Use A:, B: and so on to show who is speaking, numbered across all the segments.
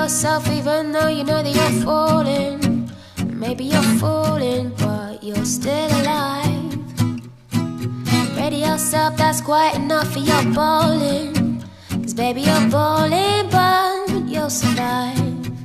A: yourself even though you know that you're falling. Maybe you're falling, but you're still alive. Ready yourself, that's quite enough for your balling. Cause baby you're balling, but you'll survive.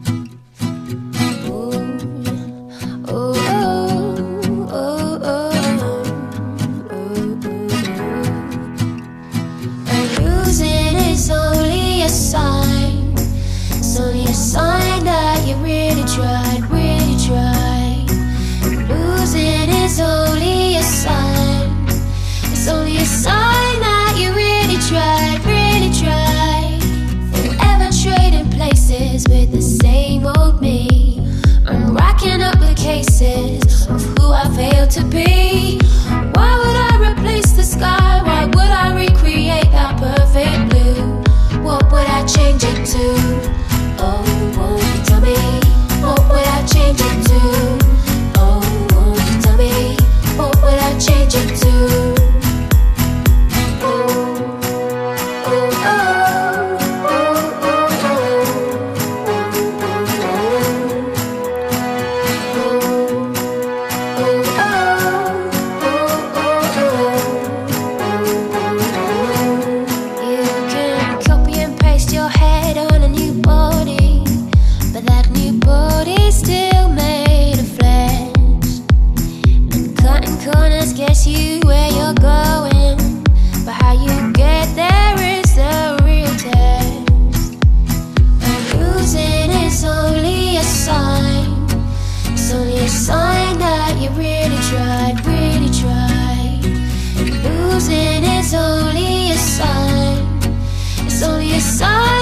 A: It's only a sign that you really tried, really tried. Losing is only a sign. It's only a sign that you really tried, really tried. Forever trading places with the same old me. I'm racking up the cases of who I failed to be. Why would I replace the sky? Why would I recreate that perfect blue? What would I change it to? Oh, won't you tell me? What would I change it to? Oh, won't you tell me? What would I change it to? Guess you where you're going, but how you get there is the real test. And losing is only a sign. It's only a sign that you really tried, really tried. And losing is only a sign. It's only a sign.